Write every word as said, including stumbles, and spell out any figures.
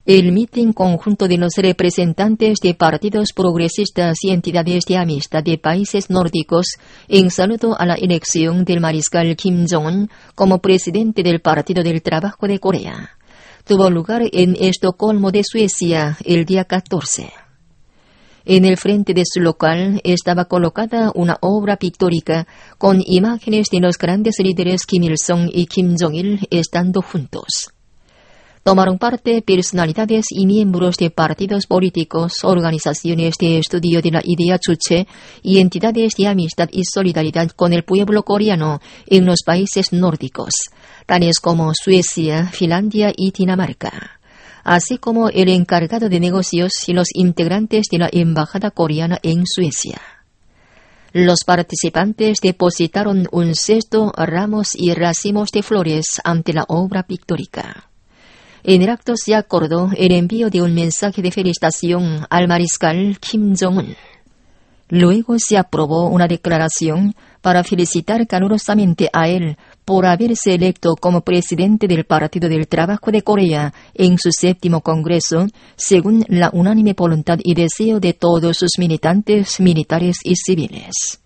El mitin conjunto de los representantes de partidos progresistas y entidades de amistad de países nórdicos en saludo a la elección del mariscal Kim Jong-un como presidente del Partido del Trabajo de Corea tuvo lugar en Estocolmo de Suecia el día catorce. En el frente de su local estaba colocada una obra pictórica con imágenes de los grandes líderes Kim Il-sung y Kim Jong-il estando juntos. Tomaron parte personalidades y miembros de partidos políticos, organizaciones de estudio de la idea Juche y entidades de amistad y solidaridad con el pueblo coreano en los países nórdicos, tales como Suecia, Finlandia y Dinamarca, así como el encargado de negocios y los integrantes de la embajada coreana en Suecia. Los participantes depositaron un cesto, ramos y racimos de flores ante la obra pictórica. En el acto se acordó el envío de un mensaje de felicitación al mariscal Kim Jong-un. Luego se aprobó una declaración para felicitar calurosamente a él por haberse electo como presidente del Partido del Trabajo de Corea en su séptimo congreso, según la unánime voluntad y deseo de todos sus militantes, militares y civiles.